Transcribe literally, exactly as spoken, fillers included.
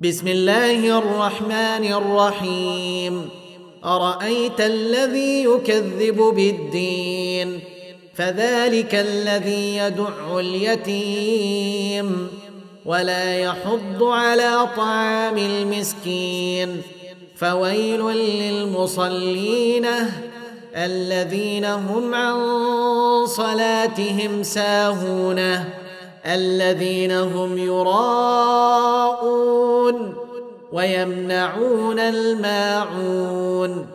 بسم الله الرحمن الرحيم. أرأيت الذي يكذب بالدين فذلك الذي يدع اليتيم ولا يحض على طعام المسكين فويل للمصلين الذين هم عن صلاتهم ساهون الذين هم يراءون ويمنعون الماعون